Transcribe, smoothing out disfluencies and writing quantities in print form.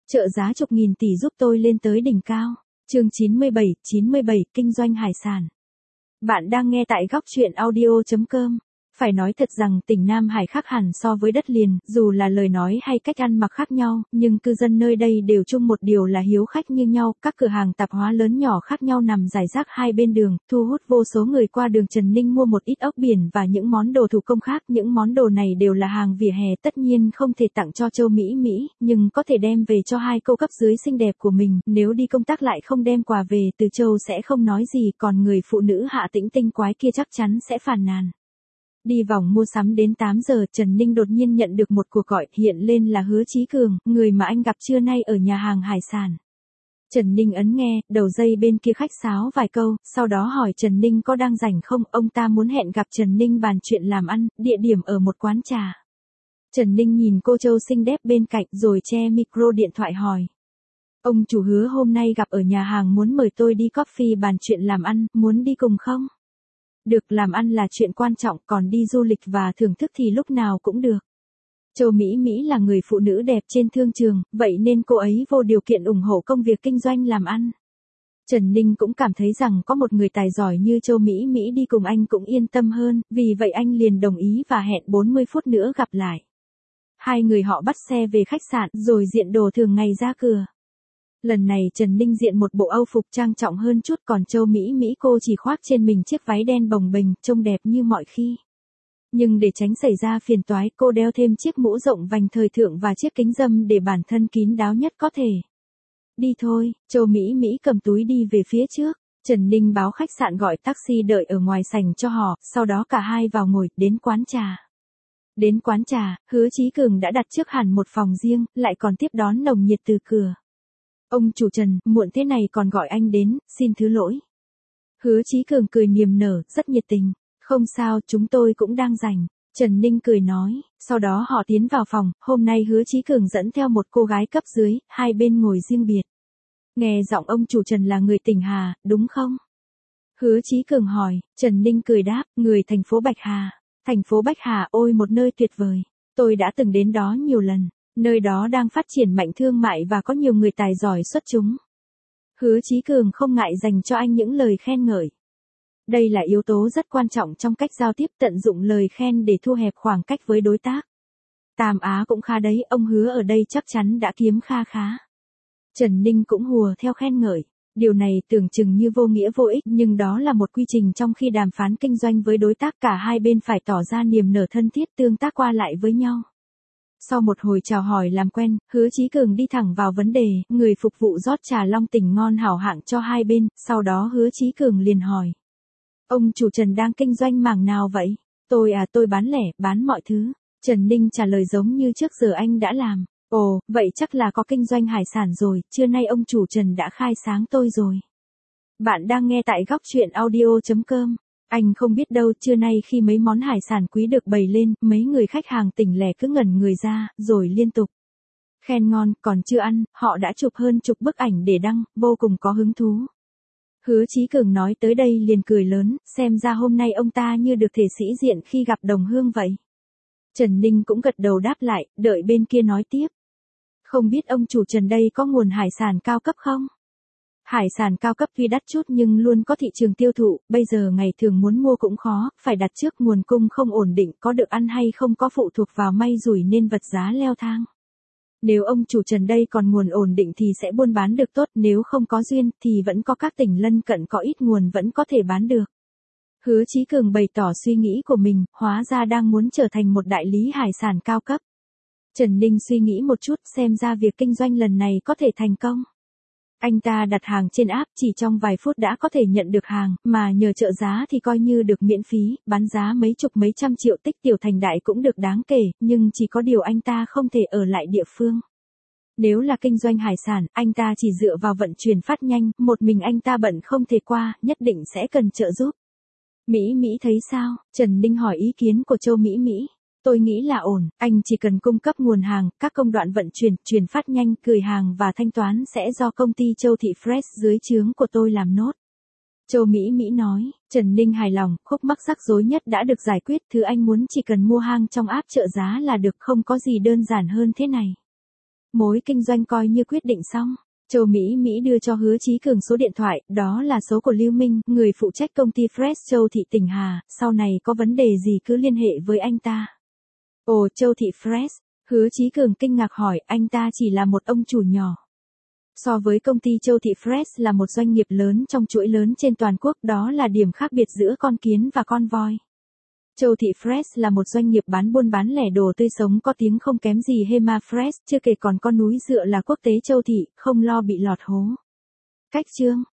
Trợ giá chục nghìn tỷ giúp tôi lên tới đỉnh cao. Chương 97, Kinh doanh hải sản. Bạn đang nghe tại góc truyện audio.com. Phải nói thật rằng tỉnh Nam Hải khác hẳn so với đất liền, dù là lời nói hay cách ăn mặc khác nhau, nhưng cư dân nơi đây đều chung một điều là hiếu khách như nhau, các cửa hàng tạp hóa lớn nhỏ khác nhau nằm rải rác hai bên đường, thu hút vô số người qua đường. Trần Ninh mua một ít ốc biển và những món đồ thủ công khác, những món đồ này đều là hàng vỉa hè, tất nhiên không thể tặng cho Châu Mỹ, nhưng có thể đem về cho hai cô cấp dưới xinh đẹp của mình, nếu đi công tác lại không đem quà về từ Châu sẽ không nói gì, còn người phụ nữ Hạ Tĩnh tinh quái kia chắc chắn sẽ phàn nàn. Đi vòng mua sắm đến 8 giờ, Trần Ninh đột nhiên nhận được một cuộc gọi, hiện lên là Hứa Chí Cường, người mà anh gặp trưa nay ở nhà hàng hải sản. Trần Ninh ấn nghe, đầu dây bên kia khách sáo vài câu, sau đó hỏi Trần Ninh có đang rảnh không, ông ta muốn hẹn gặp Trần Ninh bàn chuyện làm ăn, địa điểm ở một quán trà. Trần Ninh nhìn cô Châu xinh đẹp bên cạnh rồi che micro điện thoại hỏi. Ông chủ Hứa hôm nay gặp ở nhà hàng muốn mời tôi đi coffee bàn chuyện làm ăn, muốn đi cùng không? Được, làm ăn là chuyện quan trọng, còn đi du lịch và thưởng thức thì lúc nào cũng được. Châu Mỹ là người phụ nữ đẹp trên thương trường, vậy nên cô ấy vô điều kiện ủng hộ công việc kinh doanh làm ăn. Trần Ninh cũng cảm thấy rằng có một người tài giỏi như Châu Mỹ đi cùng anh cũng yên tâm hơn, vì vậy anh liền đồng ý và hẹn 40 phút nữa gặp lại. Hai người họ bắt xe về khách sạn rồi diện đồ thường ngày ra cửa. Lần này Trần Ninh diện một bộ âu phục trang trọng hơn chút, còn Châu Mỹ cô chỉ khoác trên mình chiếc váy đen bồng bềnh, trông đẹp như mọi khi. Nhưng để tránh xảy ra phiền toái, cô đeo thêm chiếc mũ rộng vành thời thượng và chiếc kính râm để bản thân kín đáo nhất có thể. Đi thôi, Châu Mỹ cầm túi đi về phía trước. Trần Ninh báo khách sạn gọi taxi đợi ở ngoài sảnh cho họ, sau đó cả hai vào ngồi, đến quán trà. Đến quán trà, Hứa Chí Cường đã đặt trước hẳn một phòng riêng, lại còn tiếp đón nồng nhiệt từ cửa. Ông chủ Trần, muộn thế này còn gọi anh đến, xin thứ lỗi. Hứa Chí Cường cười niềm nở, rất nhiệt tình. Không sao, chúng tôi cũng đang rảnh. Trần Ninh cười nói, sau đó họ tiến vào phòng, hôm nay Hứa Chí Cường dẫn theo một cô gái cấp dưới, hai bên ngồi riêng biệt. Nghe giọng ông chủ Trần là người tỉnh Hà, đúng không? Hứa Chí Cường hỏi, Trần Ninh cười đáp, người thành phố Bạch Hà. Thành phố Bạch Hà, ôi một nơi tuyệt vời. Tôi đã từng đến đó nhiều lần. Nơi đó đang phát triển mạnh thương mại và có nhiều người tài giỏi xuất chúng. Hứa Chí Cường không ngại dành cho anh những lời khen ngợi. Đây là yếu tố rất quan trọng trong cách giao tiếp, tận dụng lời khen để thu hẹp khoảng cách với đối tác. Tam Á cũng khá đấy, ông Hứa ở đây chắc chắn đã kiếm kha khá. Trần Ninh cũng hùa theo khen ngợi. Điều này tưởng chừng như vô nghĩa vô ích, nhưng đó là một quy trình trong khi đàm phán kinh doanh với đối tác, cả hai bên phải tỏ ra niềm nở thân thiết tương tác qua lại với nhau. Sau một hồi chào hỏi làm quen, Hứa Chí Cường đi thẳng vào vấn đề, người phục vụ rót trà long tỉnh ngon hảo hạng cho hai bên, sau đó Hứa Chí Cường liền hỏi. Ông chủ Trần đang kinh doanh mảng nào vậy? Tôi bán lẻ, bán mọi thứ. Trần Ninh trả lời giống như trước giờ anh đã làm. Ồ, vậy chắc là có kinh doanh hải sản rồi, trưa nay ông chủ Trần đã khai sáng tôi rồi. Bạn đang nghe tại góc truyện audio.com. Anh không biết đâu, trưa nay khi mấy món hải sản quý được bày lên, mấy người khách hàng tỉnh lẻ cứ ngẩn người ra, rồi liên tục khen ngon, còn chưa ăn, họ đã chụp hơn chục bức ảnh để đăng, vô cùng có hứng thú. Hứa Chí Cường nói tới đây liền cười lớn, xem ra hôm nay ông ta như được thể sĩ diện khi gặp đồng hương vậy. Trần Ninh cũng gật đầu đáp lại, đợi bên kia nói tiếp. Không biết ông chủ Trần đây có nguồn hải sản cao cấp không? Hải sản cao cấp tuy đắt chút nhưng luôn có thị trường tiêu thụ, bây giờ ngày thường muốn mua cũng khó, phải đặt trước, nguồn cung không ổn định, có được ăn hay không có phụ thuộc vào may rủi nên vật giá leo thang. Nếu ông chủ Trần đây còn nguồn ổn định thì sẽ buôn bán được tốt, nếu không có duyên thì vẫn có các tỉnh lân cận có ít nguồn vẫn có thể bán được. Hứa Chí Cường bày tỏ suy nghĩ của mình, hóa ra đang muốn trở thành một đại lý hải sản cao cấp. Trần Ninh suy nghĩ một chút, xem ra việc kinh doanh lần này có thể thành công. Anh ta đặt hàng trên app, chỉ trong vài phút đã có thể nhận được hàng, mà nhờ trợ giá thì coi như được miễn phí, bán giá mấy chục mấy trăm triệu, tích tiểu thành đại cũng được đáng kể, nhưng chỉ có điều anh ta không thể ở lại địa phương. Nếu là kinh doanh hải sản, anh ta chỉ dựa vào vận chuyển phát nhanh, một mình anh ta bận không thể qua, nhất định sẽ cần trợ giúp. Mỹ thấy sao? Trần Ninh hỏi ý kiến của Châu Mỹ. Tôi nghĩ là ổn, anh chỉ cần cung cấp nguồn hàng, các công đoạn vận chuyển, chuyển phát nhanh, gửi hàng và thanh toán sẽ do công ty Châu Thị Fresh dưới trướng của tôi làm nốt. Châu Mỹ nói, Trần Ninh hài lòng, khúc mắc rắc rối nhất đã được giải quyết, thứ anh muốn chỉ cần mua hàng trong app trợ giá là được, không có gì đơn giản hơn thế này. Mối kinh doanh coi như quyết định xong. Châu Mỹ Mỹ đưa cho Hứa Chí Cường số điện thoại, đó là số của Lưu Minh, người phụ trách công ty Fresh Châu Thị tỉnh Hà, sau này có vấn đề gì cứ liên hệ với anh ta. Ồ, Châu Thị Fresh, Hứa Chí Cường kinh ngạc hỏi, anh ta chỉ là một ông chủ nhỏ. So với công ty Châu Thị Fresh là một doanh nghiệp lớn trong chuỗi lớn trên toàn quốc, đó là điểm khác biệt giữa con kiến và con voi. Châu Thị Fresh là một doanh nghiệp buôn bán lẻ đồ tươi sống có tiếng không kém gì Hema Fresh, chưa kể còn con núi dựa là quốc tế Châu Thị, không lo bị lọt hố. Cách chương